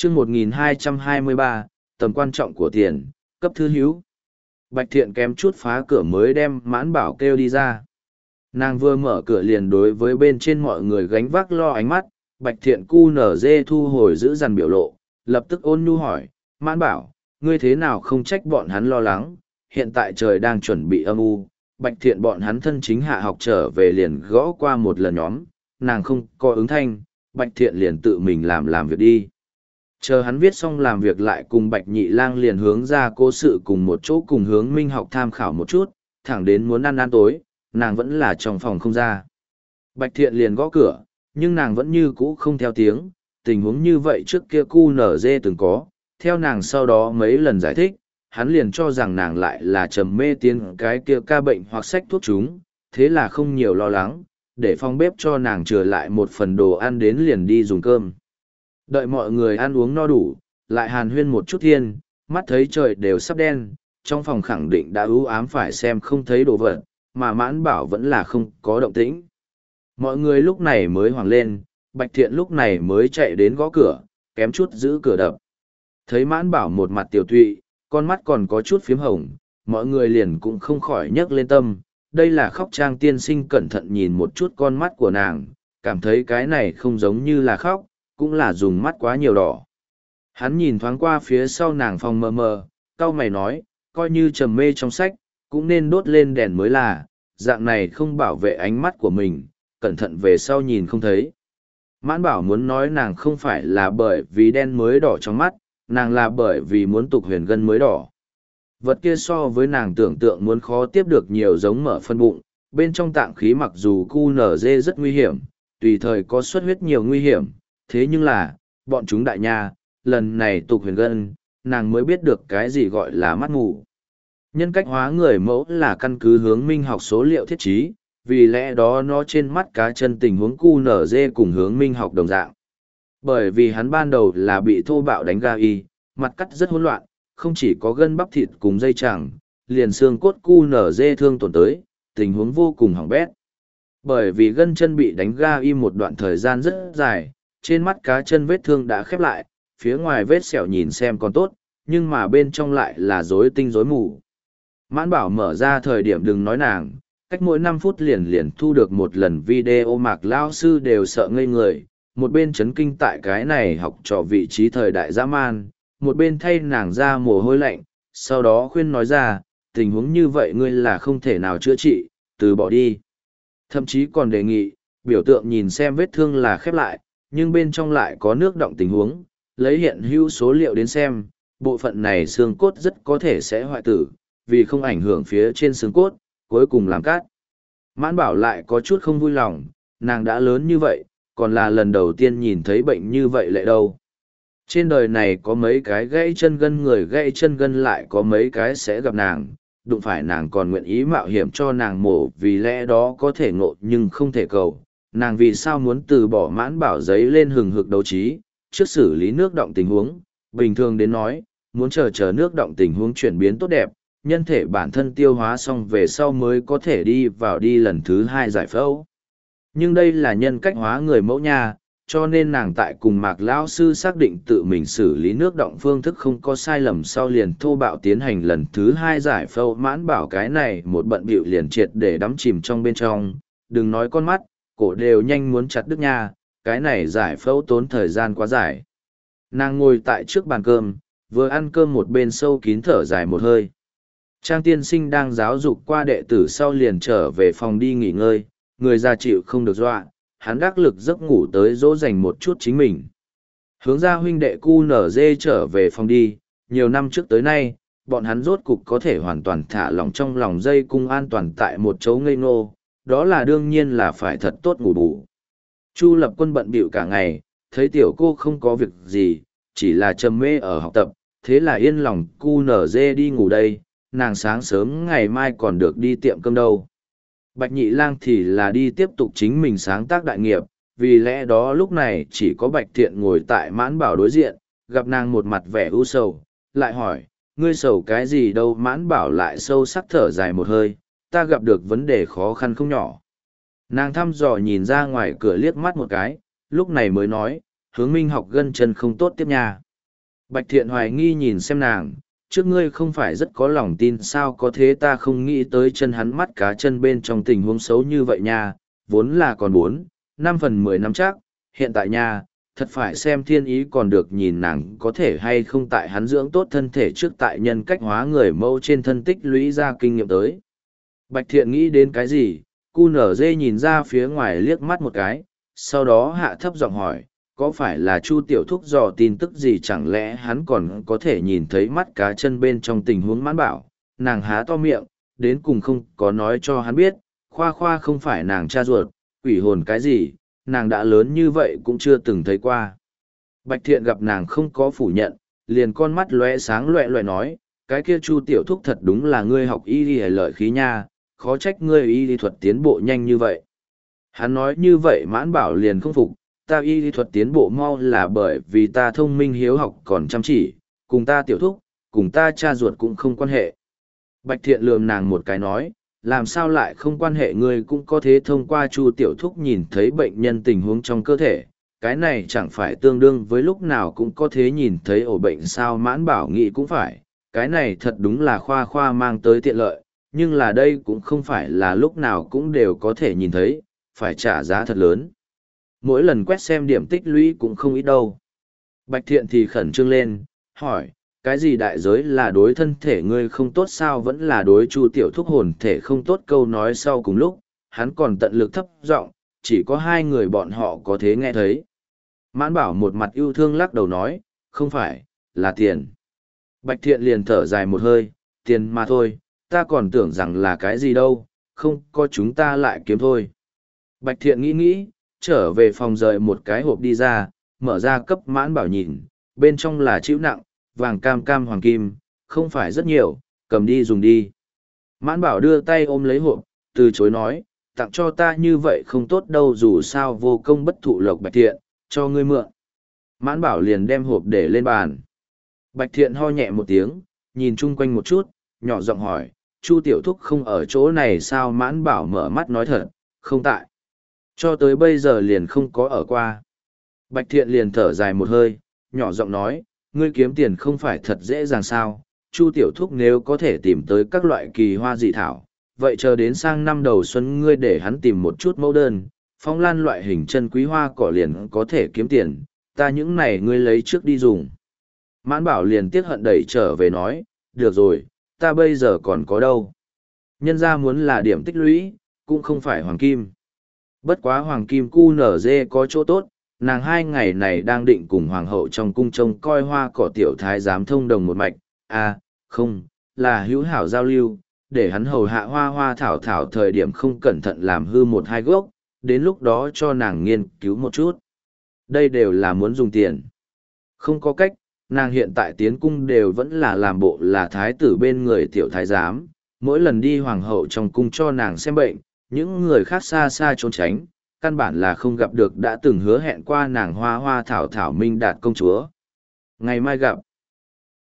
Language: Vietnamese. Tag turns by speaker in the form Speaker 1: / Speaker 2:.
Speaker 1: chương 1223, tầm quan trọng của tiền, cấp thư hữu. Bạch Thiện kém chút phá cửa mới đem Mãn Bảo kêu đi ra. Nàng vừa mở cửa liền đối với bên trên mọi người gánh vác lo ánh mắt, Bạch Thiện cu nở dê thu hồi giữ dằn biểu lộ, lập tức ôn nhu hỏi, Mãn Bảo, ngươi thế nào không trách bọn hắn lo lắng, hiện tại trời đang chuẩn bị âm u, Bạch Thiện bọn hắn thân chính hạ học trở về liền gõ qua một lần nhóm, nàng không có ứng thanh, Bạch Thiện liền tự mình làm việc đi. Chờ hắn viết xong làm việc lại cùng Bạch Nhị Lang liền hướng ra cố sự cùng một chỗ cùng hướng Minh học tham khảo một chút, thẳng đến muốn ăn tối, nàng vẫn là trong phòng không ra. Bạch Thiện liền gõ cửa, nhưng nàng vẫn như cũ không theo tiếng, tình huống như vậy trước kia cu nở dê từng có, theo nàng sau đó mấy lần giải thích, hắn liền cho rằng nàng lại là trầm mê tiến cái kia ca bệnh hoặc sách thuốc chúng, thế là không nhiều lo lắng, để phòng bếp cho nàng trở lại một phần đồ ăn đến liền đi dùng cơm. Đợi mọi người ăn uống no đủ, lại hàn huyên một chút thiên, mắt thấy trời đều sắp đen, trong phòng khẳng định đã ưu ám phải xem không thấy đồ vật, mà Mãn Bảo vẫn là không có động tĩnh. Mọi người lúc này mới hoảng lên, Bạch Thiện lúc này mới chạy đến gõ cửa, kém chút giữ cửa đập. Thấy Mãn Bảo một mặt tiểu tụy, con mắt còn có chút phím hồng, mọi người liền cũng không khỏi nhấc lên tâm. Đây là khóc Trang tiên sinh cẩn thận nhìn một chút con mắt của nàng, cảm thấy cái này không giống như là khóc, cũng là dùng mắt quá nhiều đỏ. Hắn nhìn thoáng qua phía sau nàng phòng mờ mờ, cau mày nói, coi như trầm mê trong sách, cũng nên đốt lên đèn mới là, dạng này không bảo vệ ánh mắt của mình, cẩn thận về sau nhìn không thấy. Mãn Bảo muốn nói nàng không phải là bởi vì đen mới đỏ trong mắt, nàng là bởi vì muốn tục huyền gân mới đỏ. Vật kia so với nàng tưởng tượng muốn khó tiếp được nhiều giống mở phân bụng, bên trong tạng khí mặc dù cu nở dê rất nguy hiểm, tùy thời có xuất huyết nhiều nguy hiểm, thế nhưng là, bọn chúng đại nha, lần này tục huyền gân, nàng mới biết được cái gì gọi là mắt mù. Nhân cách hóa người mẫu là căn cứ hướng Minh học số liệu thiết trí, vì lẽ đó nó trên mắt cá chân tình huống cu nở dê cùng hướng Minh học đồng dạng. Bởi vì hắn ban đầu là bị thô bạo đánh ga y, mặt cắt rất hỗn loạn, không chỉ có gân bắp thịt cùng dây chẳng, liền xương cốt cu nở dê thương tổn tới, tình huống vô cùng hỏng bét. Bởi vì gân chân bị đánh ga y một đoạn thời gian rất dài, trên mắt cá chân vết thương đã khép lại, phía ngoài vết sẹo nhìn xem còn tốt, nhưng mà bên trong lại là rối tinh rối mù. Mãn Bảo mở ra thời điểm đừng nói nàng, cách mỗi 5 phút liền thu được một lần video Mạc lao sư đều sợ ngây người, một bên chấn kinh tại cái này học trò vị trí thời đại dã man, một bên thay nàng ra mồ hôi lạnh, sau đó khuyên nói ra, tình huống như vậy ngươi là không thể nào chữa trị, từ bỏ đi. Thậm chí còn đề nghị, biểu tượng nhìn xem vết thương là khép lại, nhưng bên trong lại có nước đọng tình huống, lấy hiện hữu số liệu đến xem, bộ phận này xương cốt rất có thể sẽ hoại tử, vì không ảnh hưởng phía trên xương cốt, cuối cùng làm cát. Mãn Bảo lại có chút không vui lòng, nàng đã lớn như vậy, còn là lần đầu tiên nhìn thấy bệnh như vậy lệ đâu. Trên đời này có mấy cái gãy chân gân người gãy chân gân lại có mấy cái sẽ gặp nàng, đụng phải nàng còn nguyện ý mạo hiểm cho nàng mổ vì lẽ đó có thể ngộ nhưng không thể cầu. Nàng vì sao muốn từ bỏ Mãn Bảo giấy lên hừng hực đấu trí, trước xử lý nước động tình huống, bình thường đến nói, muốn chờ nước động tình huống chuyển biến tốt đẹp, nhân thể bản thân tiêu hóa xong về sau mới có thể đi vào đi lần thứ 2 giải phẫu. Nhưng đây là nhân cách hóa người mẫu nha, cho nên nàng tại cùng Mạc lão sư xác định tự mình xử lý nước động phương thức không có sai lầm sau liền thô bạo tiến hành lần thứ 2 giải phẫu. Mãn Bảo cái này một bận bịu liền triệt để đắm chìm trong bên trong, đừng nói con mắt, cổ đều nhanh muốn chặt đứt nha, cái này giải phẫu tốn thời gian quá dài. Nàng ngồi tại trước bàn cơm, vừa ăn cơm một bên sâu kín thở dài một hơi. Trang tiên sinh đang giáo dục qua đệ tử sau liền trở về phòng đi nghỉ ngơi, người già chịu không được dọa, hắn đắc lực giấc ngủ tới dỗ dành một chút chính mình. Hướng ra huynh đệ cu nở dê trở về phòng đi, nhiều năm trước tới nay, bọn hắn rốt cục có thể hoàn toàn thả lỏng trong lòng dây cung an toàn tại một chỗ ngây ngô, đó là đương nhiên là phải thật tốt ngủ bù. Chu Lập Quân bận bịu cả ngày, thấy tiểu cô không có việc gì, chỉ là trầm mê ở học tập, thế là yên lòng cu nở dê đi ngủ đây, nàng sáng sớm ngày mai còn được đi tiệm cơm đâu. Bạch Nhị Lang thì là đi tiếp tục chính mình sáng tác đại nghiệp, vì lẽ đó lúc này chỉ có Bạch Thiện ngồi tại Mãn Bảo đối diện, gặp nàng một mặt vẻ u sầu, lại hỏi, ngươi sầu cái gì đâu? Mãn Bảo lại sâu sắc thở dài một hơi, ta gặp được vấn đề khó khăn không nhỏ. Nàng thăm dò nhìn ra ngoài cửa liếc mắt một cái, lúc này mới nói, hướng Minh học gân chân không tốt tiếp nha. Bạch Thiện hoài nghi nhìn xem nàng, trước ngươi không phải rất có lòng tin sao có thế ta không nghĩ tới chân hắn mắt cá chân bên trong tình huống xấu như vậy nha, vốn là còn 4, 5 phần 10 năm chắc, hiện tại nha, thật phải xem thiên ý còn được nhìn nàng có thể hay không tại hắn dưỡng tốt thân thể trước tại nhân cách hóa người mẫu trên thân tích lũy ra kinh nghiệm tới. Bạch Thiện nghĩ đến cái gì, cu nở dê nhìn ra phía ngoài liếc mắt một cái, sau đó hạ thấp giọng hỏi, có phải là Chu Tiểu Thúc dò tin tức gì chẳng lẽ hắn còn có thể nhìn thấy mắt cá chân bên trong tình huống mãn bảo, nàng há to miệng, đến cùng không có nói cho hắn biết, khoa khoa không phải nàng cha ruột, quỷ hồn cái gì, nàng đã lớn như vậy cũng chưa từng thấy qua. Bạch Thiện gặp nàng không có phủ nhận, liền con mắt lóe sáng loẹ loẹ nói, cái kia Chu Tiểu Thúc thật đúng là ngươi học y y lợi khí nha, khó trách ngươi y lý thuật tiến bộ nhanh như vậy. Hắn nói như vậy mãn bảo liền không phục, ta y lý thuật tiến bộ mau là bởi vì ta thông minh hiếu học còn chăm chỉ, cùng ta tiểu thúc, cùng ta cha ruột cũng không quan hệ. Bạch Thiện lườm nàng một cái nói, làm sao lại không quan hệ ngươi cũng có thể thông qua Chu tiểu thúc nhìn thấy bệnh nhân tình huống trong cơ thể, cái này chẳng phải tương đương với lúc nào cũng có thể nhìn thấy ổ bệnh sao mãn bảo nghĩ cũng phải, cái này thật đúng là khoa khoa mang tới tiện lợi, nhưng là đây cũng không phải là lúc nào cũng đều có thể nhìn thấy, phải trả giá thật lớn. Mỗi lần quét xem điểm tích lũy cũng không ít đâu. Bạch Thiện thì khẩn trương lên, hỏi, cái gì đại giới là đối thân thể ngươi không tốt sao vẫn là đối Chu tiểu thúc hồn thể không tốt câu nói sau cùng lúc, hắn còn tận lực thấp giọng, chỉ có hai người bọn họ có thể nghe thấy. Mãn bảo một mặt yêu thương lắc đầu nói, không phải, là tiền. Bạch Thiện liền thở dài một hơi, tiền mà thôi, ta còn tưởng rằng là cái gì đâu, không có chúng ta lại kiếm thôi. Bạch Thiện nghĩ nghĩ, trở về phòng rời một cái hộp đi ra, mở ra cấp mãn bảo nhìn, bên trong là chịu nặng, vàng cam cam hoàng kim, không phải rất nhiều, cầm đi dùng đi. Mãn bảo đưa tay ôm lấy hộp, từ chối nói, tặng cho ta như vậy không tốt đâu dù sao vô công bất thụ lộc. Bạch Thiện, cho ngươi mượn. Mãn bảo liền đem hộp để lên bàn. Bạch Thiện ho nhẹ một tiếng, nhìn chung quanh một chút, nhỏ giọng hỏi, Chu tiểu thúc không ở chỗ này sao mãn bảo mở mắt nói thật, không tại. Cho tới bây giờ liền không có ở qua. Bạch Thiện liền thở dài một hơi, nhỏ giọng nói, ngươi kiếm tiền không phải thật dễ dàng sao, Chu tiểu thúc nếu có thể tìm tới các loại kỳ hoa dị thảo, vậy chờ đến sang năm đầu xuân ngươi để hắn tìm một chút mẫu đơn, phong lan loại hình chân quý hoa cỏ liền có thể kiếm tiền, ta những này ngươi lấy trước đi dùng. Mãn bảo liền tiếc hận đẩy trở về nói, được rồi, ta bây giờ còn có đâu. Nhân ra muốn là điểm tích lũy, cũng không phải hoàng kim. Bất quá hoàng kim cu nở dê có chỗ tốt, nàng 2 ngày này đang định cùng hoàng hậu trong cung trông coi hoa cỏ tiểu thái giám thông đồng một mạch, à, không, là hữu hảo giao lưu, để hắn hầu hạ hoa hoa thảo thảo thời điểm không cẩn thận làm hư 1-2 gốc, đến lúc đó cho nàng nghiên cứu một chút. Đây đều là muốn dùng tiền. Không có cách, nàng hiện tại tiến cung đều vẫn là làm bộ là thái tử bên người tiểu thái giám, mỗi lần đi hoàng hậu trong cung cho nàng xem bệnh, những người khác xa xa trốn tránh, căn bản là không gặp được đã từng hứa hẹn qua nàng hoa hoa thảo thảo minh đạt công chúa. Ngày mai gặp.